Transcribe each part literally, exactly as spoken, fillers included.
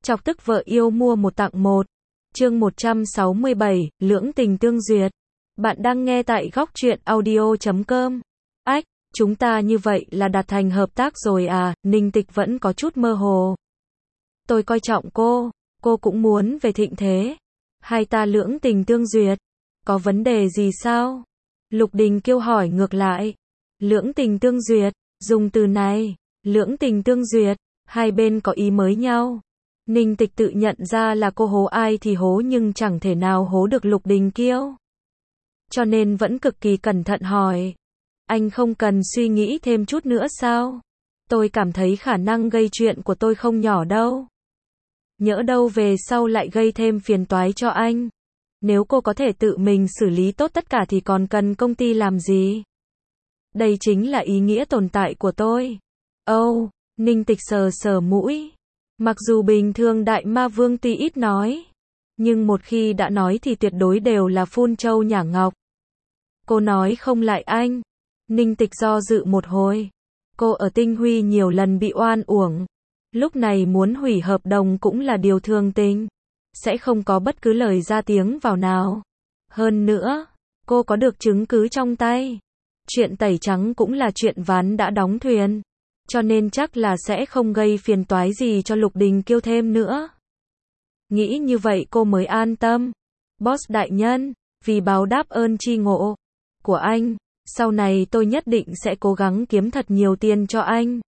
Chọc tức vợ yêu mua một tặng một. Chương một trăm sáu mươi bảy, lưỡng tình tương duyệt. Bạn đang nghe tại góc truyện audio chấm com. Ách, chúng ta như vậy là đạt thành hợp tác rồi à, Ninh Tịch vẫn có chút mơ hồ. Tôi coi trọng cô, cô cũng muốn về thịnh thế. Hai ta lưỡng tình tương duyệt. Có vấn đề gì sao? Lục Đình Kiêu hỏi ngược lại. Lưỡng tình tương duyệt, dùng từ này, lưỡng tình tương duyệt, hai bên có ý mới nhau. Ninh Tịch tự nhận ra là cô hố ai thì hố nhưng chẳng thể nào hố được Lục Đình Kiêu. Cho nên vẫn cực kỳ cẩn thận hỏi. Anh không cần suy nghĩ thêm chút nữa sao? Tôi cảm thấy khả năng gây chuyện của tôi không nhỏ đâu. Nhỡ đâu về sau lại gây thêm phiền toái cho anh. Nếu cô có thể tự mình xử lý tốt tất cả thì còn cần công ty làm gì? Đây chính là ý nghĩa tồn tại của tôi. Âu, oh, Ninh Tịch sờ sờ mũi. Mặc dù bình thường Đại Ma Vương tuy ít nói, nhưng một khi đã nói thì tuyệt đối đều là phun trâu nhả ngọc. Cô nói không lại anh. Ninh Tịch do dự một hồi. Cô ở Tinh Huy nhiều lần bị oan uổng. Lúc này muốn hủy hợp đồng cũng là điều thường tình. Sẽ không có bất cứ lời ra tiếng vào nào. Hơn nữa, cô có được chứng cứ trong tay. Chuyện tẩy trắng cũng là chuyện ván đã đóng thuyền. Cho nên chắc là sẽ không gây phiền toái gì cho Lục Đình Kiêu thêm nữa. Nghĩ như vậy cô mới an tâm. Boss đại nhân, vì báo đáp ơn tri ngộ của anh, sau này tôi nhất định sẽ cố gắng kiếm thật nhiều tiền cho anh.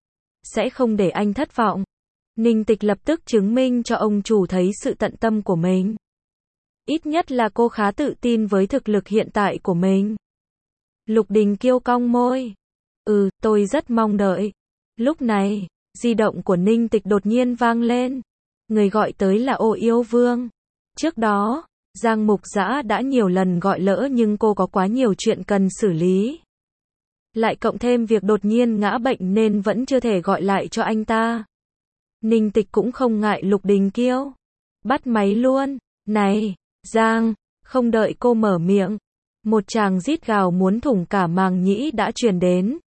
Sẽ không để anh thất vọng. Ninh Tịch lập tức chứng minh cho ông chủ thấy sự tận tâm của mình. Ít nhất là cô khá tự tin với thực lực hiện tại của mình. Lục Đình Kiêu cong môi. Ừ, tôi rất mong đợi. Lúc này, di động của Ninh Tịch đột nhiên vang lên. Người gọi tới là Ô Yêu Vương. Trước đó, Giang Mục Dã đã nhiều lần gọi lỡ nhưng cô có quá nhiều chuyện cần xử lý. Lại cộng thêm việc đột nhiên ngã bệnh nên vẫn chưa thể gọi lại cho anh ta. Ninh Tịch cũng không ngại Lục Đình Kiêu. Bắt máy luôn. Này, Giang, không đợi cô mở miệng. Một tràng rít gào muốn thủng cả màng nhĩ đã truyền đến.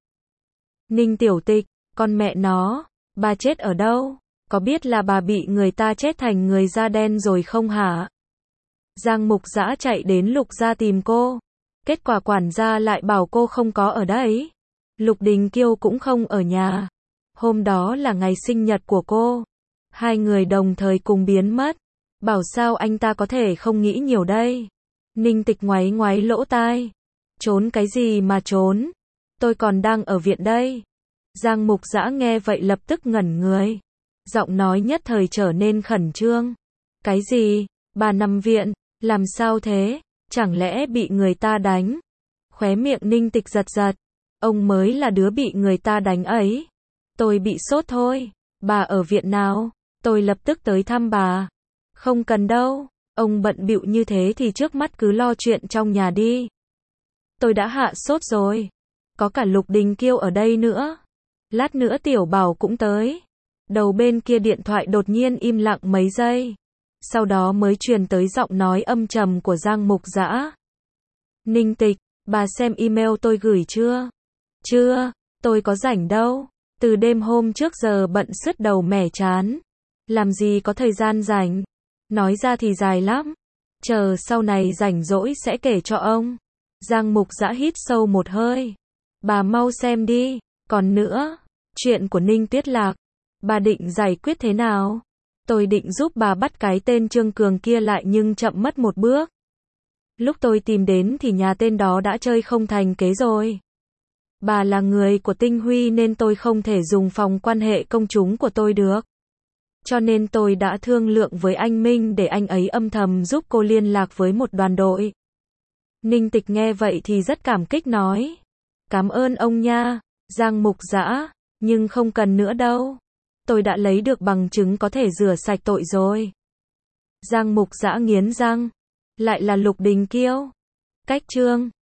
Ninh Tiểu Tịch, con mẹ nó, bà chết ở đâu? Có biết là bà bị người ta chết thành người da đen rồi không hả? Giang Mục Dã chạy đến Lục gia tìm cô. Kết quả quản gia lại bảo cô không có ở đấy. Lục Đình Kiêu cũng không ở nhà. Hôm đó là ngày sinh nhật của cô. Hai người đồng thời cùng biến mất. Bảo sao anh ta có thể không nghĩ nhiều đây? Ninh Tịch ngoáy ngoáy lỗ tai. Trốn cái gì mà trốn? Tôi còn đang ở viện đây. Giang Mục Dã nghe vậy lập tức ngẩn người. Giọng nói nhất thời trở nên khẩn trương. Cái gì? Bà nằm viện? Làm sao thế? Chẳng lẽ bị người ta đánh? Khóe miệng Ninh Tịch giật giật. Ông mới là đứa bị người ta đánh ấy. Tôi bị sốt thôi. Bà ở viện nào? Tôi lập tức tới thăm bà. Không cần đâu. Ông bận bịu như thế thì trước mắt cứ lo chuyện trong nhà đi. Tôi đã hạ sốt rồi. Có cả Lục Đình Kiêu ở đây nữa. Lát nữa Tiểu Bảo cũng tới. Đầu bên kia điện thoại đột nhiên im lặng mấy giây. Sau đó mới truyền tới giọng nói âm trầm của Giang Mục Dã. Ninh Tịch, bà xem email tôi gửi chưa? Chưa, tôi có rảnh đâu. Từ đêm hôm trước giờ bận sứt đầu mẻ chán. Làm gì có thời gian rảnh. Nói ra thì dài lắm. Chờ sau này rảnh rỗi sẽ kể cho ông. Giang Mục Dã hít sâu một hơi. Bà mau xem đi. Còn nữa, chuyện của Ninh Tuyết Lạc, bà định giải quyết thế nào? Tôi định giúp bà bắt cái tên Trương Cường kia lại nhưng chậm mất một bước. Lúc tôi tìm đến thì nhà tên đó đã chơi không thành kế rồi. Bà là người của Tinh Huy nên tôi không thể dùng phòng quan hệ công chúng của tôi được. Cho nên tôi đã thương lượng với anh Minh để anh ấy âm thầm giúp cô liên lạc với một đoàn đội. Ninh Tịch nghe vậy thì rất cảm kích nói. Cảm ơn ông nha, Giang Mục Dã, nhưng không cần nữa đâu. Tôi đã lấy được bằng chứng có thể rửa sạch tội rồi. Giang Mục Dã nghiến răng. Lại là Lục Đình Kiêu. Cách chương